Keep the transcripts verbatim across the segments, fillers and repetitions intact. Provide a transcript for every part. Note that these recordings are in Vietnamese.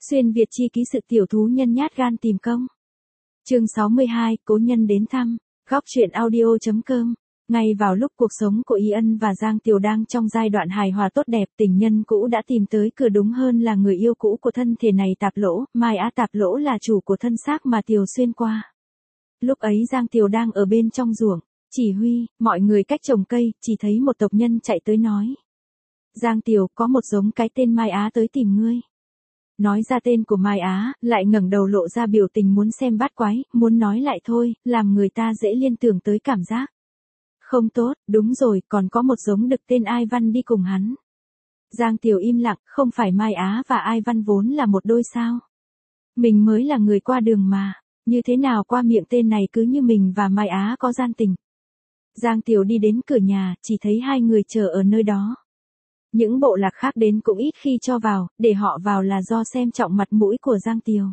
Xuyên Việt chi ký sự tiểu thú nhân nhát gan tìm công. Chương sáu mươi hai, cố nhân đến thăm. Góc truyện audio.com. Ngay vào lúc cuộc sống của Y Ân và Giang Tiều đang trong giai đoạn hài hòa tốt đẹp, tình nhân cũ đã tìm tới cửa, đúng hơn là người yêu cũ của thân thể này Tạp Lỗ. Mai Á Tạp Lỗ là chủ của thân xác mà Tiều xuyên qua. Lúc ấy Giang Tiều đang ở bên trong ruộng, chỉ huy mọi người cách trồng cây, chỉ thấy một tộc nhân chạy tới nói: Giang Tiều, có một giống cái tên Mai Á tới tìm ngươi. Nói ra tên của Mai Á, lại ngẩng đầu lộ ra biểu tình muốn xem bát quái, muốn nói lại thôi, làm người ta dễ liên tưởng tới cảm giác không tốt. Đúng rồi, còn có một giống đực tên Ai Văn đi cùng hắn. Giang Tiều im lặng, không phải Mai Á và Ai Văn vốn là một đôi sao? Mình mới là người qua đường mà, như thế nào qua miệng tên này cứ như mình và Mai Á có gian tình. Giang Tiều đi đến cửa nhà, chỉ thấy hai người chờ ở nơi đó. Những bộ lạc khác đến cũng ít khi cho vào, để họ vào là do xem trọng mặt mũi của Giang Tiều.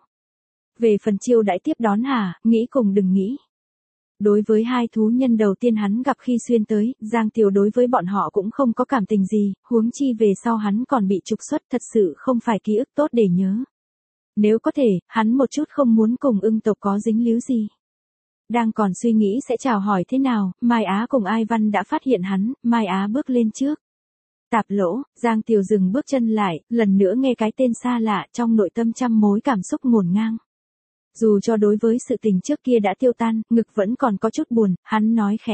Về phần chiêu đãi tiếp đón hả, nghĩ cùng đừng nghĩ. Đối với hai thú nhân đầu tiên hắn gặp khi xuyên tới, Giang Tiều đối với bọn họ cũng không có cảm tình gì, huống chi về sau hắn còn bị trục xuất, thật sự không phải ký ức tốt để nhớ. Nếu có thể, hắn một chút không muốn cùng ưng tộc có dính líu gì. Đang còn suy nghĩ sẽ chào hỏi thế nào, Mai Á cùng Ai Văn đã phát hiện hắn. Mai Á bước lên trước. Tạp Lỗ. Giang Tiều dừng bước chân lại, lần nữa nghe cái tên xa lạ, trong nội tâm trăm mối cảm xúc ngổn ngang. Dù cho đối với sự tình trước kia đã tiêu tan, ngực vẫn còn có chút buồn, hắn nói khẽ: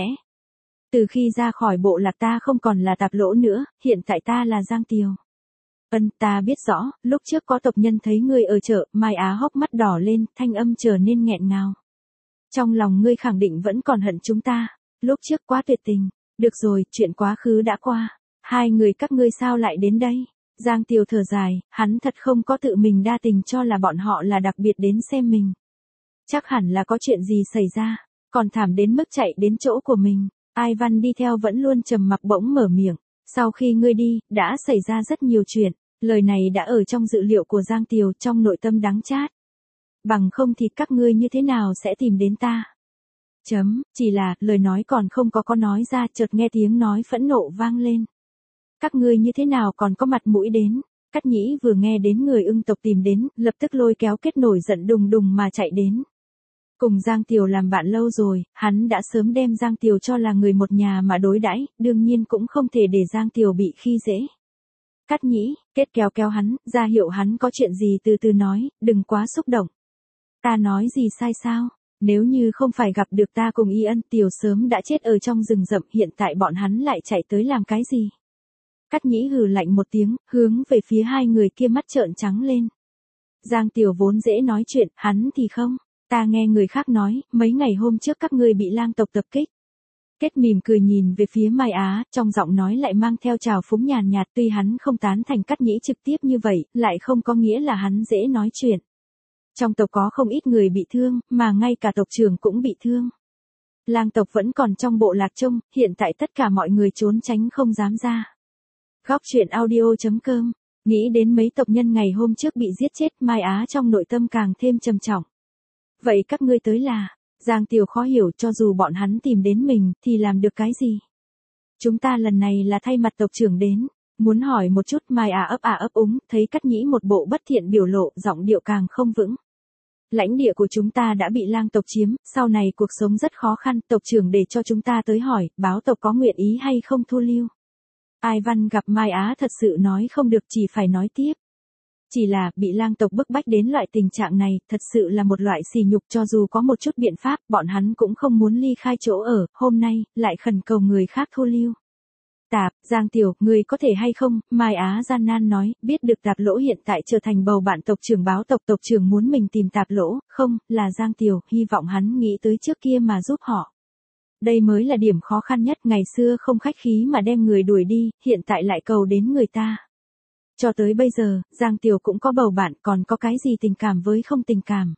Từ khi ra khỏi bộ lạc ta không còn là Tạp Lỗ nữa, hiện tại ta là Giang Tiều. Ân, ta biết rõ, lúc trước có tộc nhân thấy ngươi ở chợ. Mai Á hốc mắt đỏ lên, thanh âm trở nên nghẹn ngào. Trong lòng ngươi khẳng định vẫn còn hận chúng ta, lúc trước quá tuyệt tình. Được rồi, chuyện quá khứ đã qua. Hai người các ngươi sao lại đến đây? Giang Tiều thở dài, hắn thật không có tự mình đa tình cho là bọn họ là đặc biệt đến xem mình. Chắc hẳn là có chuyện gì xảy ra, còn thảm đến mức chạy đến chỗ của mình. Ai Văn đi theo vẫn luôn trầm mặc bỗng mở miệng: Sau khi ngươi đi, đã xảy ra rất nhiều chuyện. Lời này đã ở trong dự liệu của Giang Tiều, trong nội tâm đắng chát. Bằng không thì các ngươi như thế nào sẽ tìm đến ta? Chấm, chỉ là, lời nói còn không có có nói ra, chợt nghe tiếng nói phẫn nộ vang lên. Các ngươi như thế nào còn có mặt mũi đến? Cát Nhĩ vừa nghe đến người ưng tộc tìm đến, lập tức lôi kéo Kết nổi giận đùng đùng mà chạy đến. Cùng Giang Tiều làm bạn lâu rồi, hắn đã sớm đem Giang Tiều cho là người một nhà mà đối đãi, đương nhiên cũng không thể để Giang Tiều bị khi dễ. Cát Nhĩ, Kết kéo kéo hắn, ra hiệu hắn có chuyện gì từ từ nói, đừng quá xúc động. Ta nói gì sai sao? Nếu như không phải gặp được ta cùng Y Ân, Tiều sớm đã chết ở trong rừng rậm, hiện tại bọn hắn lại chạy tới làm cái gì? Cát Nhĩ hừ lạnh một tiếng, hướng về phía hai người kia mắt trợn trắng lên. Giang Tiều vốn dễ nói chuyện, hắn thì không. Ta nghe người khác nói, mấy ngày hôm trước các ngươi bị lang tộc tập kích. Kết mỉm cười nhìn về phía Mai Á, trong giọng nói lại mang theo trào phúng nhàn nhạt, tuy hắn không tán thành Cát Nhĩ trực tiếp như vậy, lại không có nghĩa là hắn dễ nói chuyện. Trong tộc có không ít người bị thương, mà ngay cả tộc trưởng cũng bị thương. Lang tộc vẫn còn trong bộ lạc trông, hiện tại tất cả mọi người trốn tránh không dám ra. Góc truyện audio.com. Nghĩ đến mấy tộc nhân ngày hôm trước bị giết chết, Mai Á trong nội tâm càng thêm trầm trọng. Vậy các ngươi tới là? Giang Tiều khó hiểu, cho dù bọn hắn tìm đến mình, thì làm được cái gì? Chúng ta lần này là thay mặt tộc trưởng đến. Muốn hỏi một chút. Mai Á ấp à ấp úng, thấy Cát Nhĩ một bộ bất thiện biểu lộ, giọng điệu càng không vững. Lãnh địa của chúng ta đã bị lang tộc chiếm, sau này cuộc sống rất khó khăn, tộc trưởng để cho chúng ta tới hỏi, báo tộc có nguyện ý hay không thu lưu. Ai Văn gặp Mai Á thật sự nói không được, chỉ phải nói tiếp. Chỉ là, bị lang tộc bức bách đến loại tình trạng này, thật sự là một loại sỉ nhục, cho dù có một chút biện pháp, bọn hắn cũng không muốn ly khai chỗ ở, hôm nay, lại khẩn cầu người khác thu lưu. Tạp, Giang Tiều, người có thể hay không? Mai Á gian nan nói, biết được Tạp Lỗ hiện tại trở thành bầu bạn tộc trưởng, báo tộc tộc trưởng muốn mình tìm Tạp Lỗ, không, là Giang Tiều, hy vọng hắn nghĩ tới trước kia mà giúp họ. Đây mới là điểm khó khăn nhất, ngày xưa không khách khí mà đem người đuổi đi, hiện tại lại cầu đến người ta. Cho tới bây giờ, Giang Tiều cũng có bầu bạn, còn có cái gì tình cảm với không tình cảm.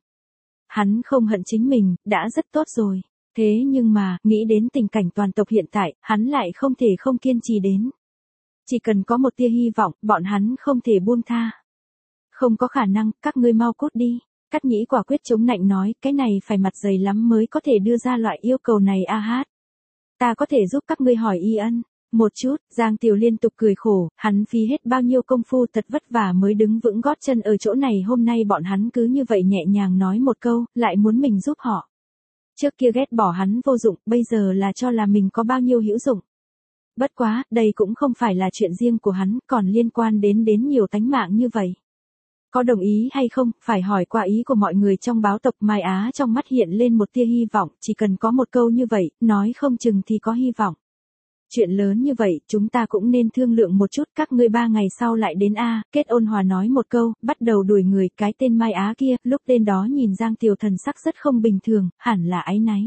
Hắn không hận chính mình, đã rất tốt rồi. Thế nhưng mà, nghĩ đến tình cảnh toàn tộc hiện tại, hắn lại không thể không kiên trì đến. Chỉ cần có một tia hy vọng, bọn hắn không thể buông tha. Không có khả năng, các ngươi mau cút đi. Cát Nhĩ quả quyết chống nạnh nói, cái này phải mặt dày lắm mới có thể đưa ra loại yêu cầu này a hát. Ta có thể giúp các ngươi hỏi Y Ân. Một chút, Giang Tiểu liên tục cười khổ, hắn phí hết bao nhiêu công phu thật vất vả mới đứng vững gót chân ở chỗ này, hôm nay bọn hắn cứ như vậy nhẹ nhàng nói một câu, lại muốn mình giúp họ. Trước kia ghét bỏ hắn vô dụng, bây giờ là cho là mình có bao nhiêu hữu dụng. Bất quá, đây cũng không phải là chuyện riêng của hắn, còn liên quan đến đến nhiều tánh mạng như vậy. Có đồng ý hay không, phải hỏi qua ý của mọi người trong báo tộc. Mai Á trong mắt hiện lên một tia hy vọng, chỉ cần có một câu như vậy, nói không chừng thì có hy vọng. Chuyện lớn như vậy, chúng ta cũng nên thương lượng một chút, các ngươi ba ngày sau lại đến a. Kết ôn hòa nói một câu, bắt đầu đuổi người. Cái tên Mai Á kia, lúc tên đó nhìn Giang Tiểu thần sắc rất không bình thường, hẳn là áy náy.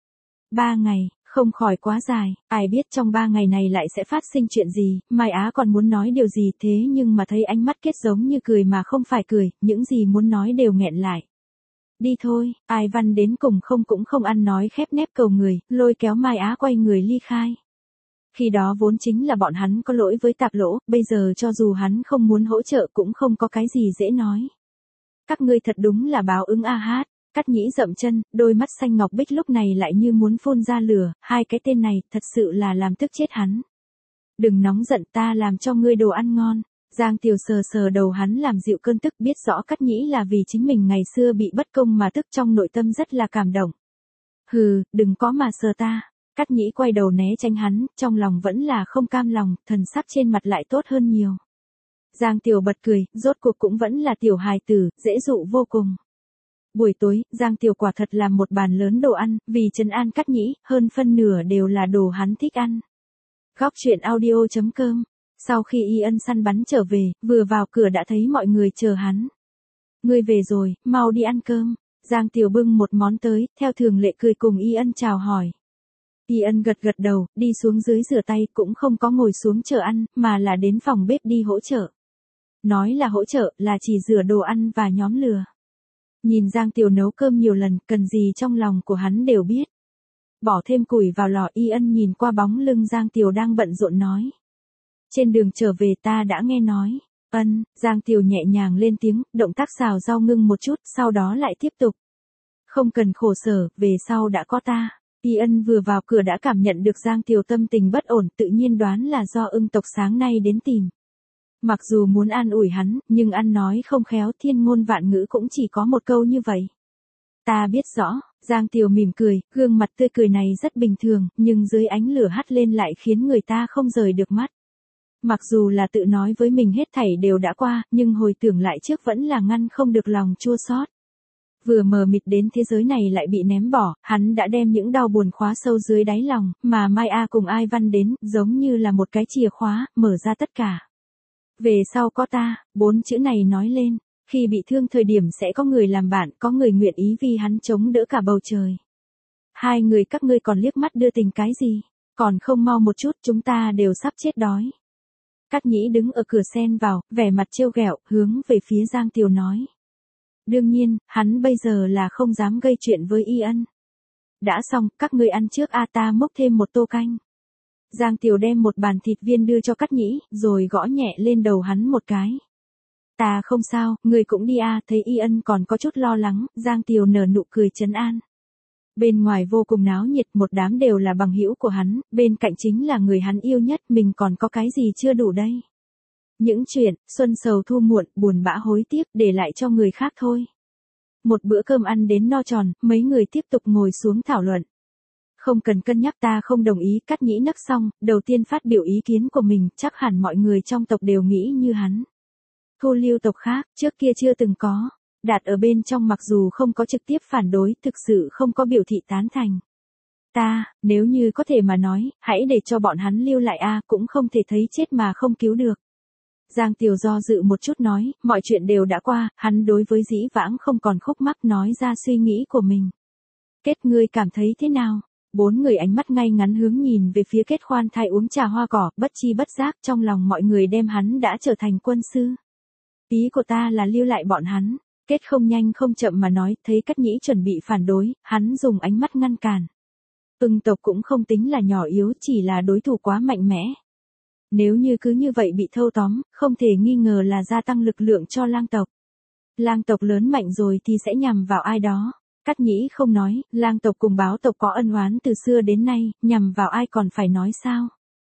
Ba ngày, không khỏi quá dài, ai biết trong ba ngày này lại sẽ phát sinh chuyện gì. Mai Á còn muốn nói điều gì thế nhưng mà thấy ánh mắt Kết giống như cười mà không phải cười, những gì muốn nói đều nghẹn lại. Đi thôi, Ai Văn đến cùng không cũng không ăn nói khép nép cầu người, lôi kéo Mai Á quay người ly khai. Khi đó vốn chính là bọn hắn có lỗi với Tạp Lỗ, bây giờ cho dù hắn không muốn hỗ trợ cũng không có cái gì dễ nói. Các ngươi thật đúng là báo ứng a hát. Cát Nhĩ dậm chân, đôi mắt xanh ngọc bích lúc này lại như muốn phun ra lửa, hai cái tên này thật sự là làm tức chết hắn. Đừng nóng giận, ta làm cho ngươi đồ ăn ngon. Giang Tiểu sờ sờ đầu hắn làm dịu cơn tức, biết rõ Cát Nhĩ là vì chính mình ngày xưa bị bất công mà tức, trong nội tâm rất là cảm động. Hừ, đừng có mà sờ ta. Cát Nhĩ quay đầu né tránh hắn, trong lòng vẫn là không cam lòng, thần sắc trên mặt lại tốt hơn nhiều. Giang Tiểu bật cười, rốt cuộc cũng vẫn là tiểu hài tử, dễ dụ vô cùng. Buổi tối, Giang Tiểu quả thật làm một bàn lớn đồ ăn, vì trấn an Cát Nhĩ, hơn phân nửa đều là đồ hắn thích ăn. Góc truyện audio chấm com. Sau khi Y Ân săn bắn trở về, vừa vào cửa đã thấy mọi người chờ hắn. Ngươi về rồi, mau đi ăn cơm. Giang Tiểu bưng một món tới, theo thường lệ cười cùng Y Ân chào hỏi. Y Ân gật gật đầu, đi xuống dưới rửa tay, cũng không có ngồi xuống chờ ăn, mà là đến phòng bếp đi hỗ trợ. Nói là hỗ trợ, là chỉ rửa đồ ăn và nhóm lửa. Nhìn Giang Tiểu nấu cơm nhiều lần, cần gì trong lòng của hắn đều biết. Bỏ thêm củi vào lò. Y Ân nhìn qua bóng lưng Giang Tiểu đang bận rộn nói. Trên đường trở về ta đã nghe nói. Ân, Giang Tiểu nhẹ nhàng lên tiếng, động tác xào rau ngưng một chút, sau đó lại tiếp tục. Không cần khổ sở, về sau đã có ta. Y Ân vừa vào cửa đã cảm nhận được Giang Tiểu tâm tình bất ổn, tự nhiên đoán là do ưng tộc sáng nay đến tìm. Mặc dù muốn an ủi hắn, nhưng ăn nói không khéo, thiên ngôn vạn ngữ cũng chỉ có một câu như vậy. Ta biết rõ. Giang Tiểu mỉm cười, gương mặt tươi cười này rất bình thường, nhưng dưới ánh lửa hắt lên lại khiến người ta không rời được mắt. Mặc dù là tự nói với mình hết thảy đều đã qua, nhưng hồi tưởng lại trước vẫn là ngăn không được lòng chua xót. Vừa mờ mịt đến thế giới này lại bị ném bỏ, hắn đã đem những đau buồn khóa sâu dưới đáy lòng, mà Mai A cùng Ai Văn đến, giống như là một cái chìa khóa, mở ra tất cả. Về sau có ta, bốn chữ này nói lên, khi bị thương thời điểm sẽ có người làm bạn, có người nguyện ý vì hắn chống đỡ cả bầu trời. Hai người các ngươi còn liếc mắt đưa tình cái gì, còn không mau một chút, chúng ta đều sắp chết đói. Cát Nhĩ đứng ở cửa xen vào, vẻ mặt trêu ghẹo, hướng về phía Giang Tiểu nói. Đương nhiên, hắn bây giờ là không dám gây chuyện với Y Ân. Đã xong, các ngươi ăn trước a, ta múc thêm một tô canh. Giang Tiểu đem một bàn thịt viên đưa cho Cát Nhĩ, rồi gõ nhẹ lên đầu hắn một cái. Ta không sao, ngươi cũng đi a. Thấy Y Ân còn có chút lo lắng, Giang Tiểu nở nụ cười trấn an. Bên ngoài vô cùng náo nhiệt, một đám đều là bằng hữu của hắn, bên cạnh chính là người hắn yêu nhất, mình còn có cái gì chưa đủ đây. Những chuyện, xuân sầu thu muộn, buồn bã hối tiếc, để lại cho người khác thôi. Một bữa cơm ăn đến no tròn, mấy người tiếp tục ngồi xuống thảo luận. Không cần cân nhắc, ta không đồng ý. Cát Nhĩ nấc xong, đầu tiên phát biểu ý kiến của mình, chắc hẳn mọi người trong tộc đều nghĩ như hắn. Thu lưu tộc khác, trước kia chưa từng có. Đạt ở bên trong mặc dù không có trực tiếp phản đối, thực sự không có biểu thị tán thành. Ta, nếu như có thể mà nói, hãy để cho bọn hắn lưu lại a, cũng không thể thấy chết mà không cứu được. Giang Tiểu do dự một chút nói, mọi chuyện đều đã qua, hắn đối với dĩ vãng không còn khúc mắc, nói ra suy nghĩ của mình. Kết, ngươi cảm thấy thế nào? Bốn người ánh mắt ngay ngắn hướng nhìn về phía Kết khoan thai uống trà hoa cỏ, bất chi bất giác trong lòng mọi người đem hắn đã trở thành quân sư. Ý của ta là lưu lại bọn hắn. Kết không nhanh không chậm mà nói, thấy Cát Nhĩ chuẩn bị phản đối, hắn dùng ánh mắt ngăn cản. Ưng tộc cũng không tính là nhỏ yếu, chỉ là đối thủ quá mạnh mẽ. Nếu như cứ như vậy bị thâu tóm, không thể nghi ngờ là gia tăng lực lượng cho lang tộc. Lang tộc lớn mạnh rồi thì sẽ nhằm vào ai đó. Cát Nhĩ không nói, lang tộc cùng báo tộc có ân oán từ xưa đến nay, nhằm vào ai còn phải nói sao.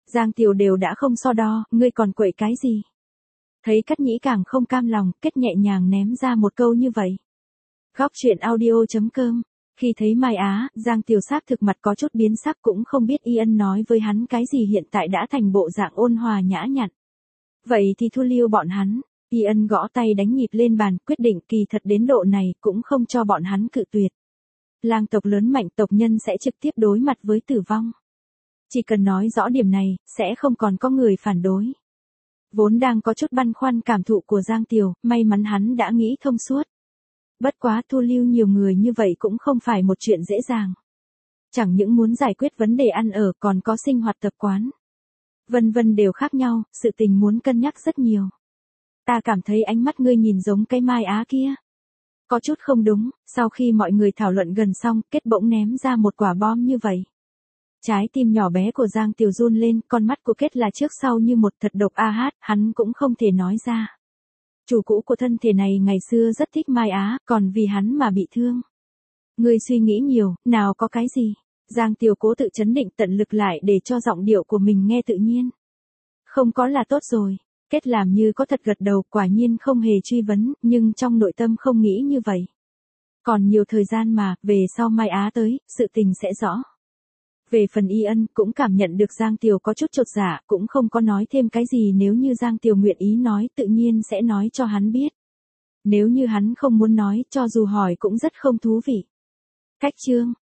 Giang Tiểu đều đã không so đo, ngươi còn quậy cái gì? Thấy Cát Nhĩ càng không cam lòng, Kết nhẹ nhàng ném ra một câu như vậy. Góc truyện audio.com. Khi thấy Mai Á, Giang Tiểu xác thực mặt có chút biến sắc, cũng không biết Y Ân nói với hắn cái gì hiện tại đã thành bộ dạng ôn hòa nhã nhặn. Vậy thì thu lưu bọn hắn. Y Ân gõ tay đánh nhịp lên bàn, quyết định kỳ thật đến độ này cũng không cho bọn hắn cự tuyệt. Lang tộc lớn mạnh, tộc nhân sẽ trực tiếp đối mặt với tử vong. Chỉ cần nói rõ điểm này, sẽ không còn có người phản đối. Vốn đang có chút băn khoăn cảm thụ của Giang Tiểu, may mắn hắn đã nghĩ thông suốt. Bất quá thu lưu nhiều người như vậy cũng không phải một chuyện dễ dàng. Chẳng những muốn giải quyết vấn đề ăn ở, còn có sinh hoạt tập quán. Vân vân đều khác nhau, sự tình muốn cân nhắc rất nhiều. Ta cảm thấy ánh mắt ngươi nhìn giống cái Mai Á kia. Có chút không đúng, sau khi mọi người thảo luận gần xong, Kết bỗng ném ra một quả bom như vậy. Trái tim nhỏ bé của Giang Tiểu run lên, con mắt của Kết là trước sau như một, thật độc a hát, hắn cũng không thể nói ra. Chủ cũ của thân thể này ngày xưa rất thích Mai Á, còn vì hắn mà bị thương. Ngươi suy nghĩ nhiều, nào có cái gì. Giang Tiểu cố tự chấn định, tận lực lại để cho giọng điệu của mình nghe tự nhiên. Không có là tốt rồi. Kết làm như có thật gật đầu, quả nhiên không hề truy vấn, nhưng trong nội tâm không nghĩ như vậy. Còn nhiều thời gian mà, về sau Mai Á tới, sự tình sẽ rõ. Về phần Y Ân, cũng cảm nhận được Giang Tiểu có chút chột dạ, cũng không có nói thêm cái gì, nếu như Giang Tiểu nguyện ý nói, tự nhiên sẽ nói cho hắn biết. Nếu như hắn không muốn nói, cho dù hỏi cũng rất không thú vị. Cách chương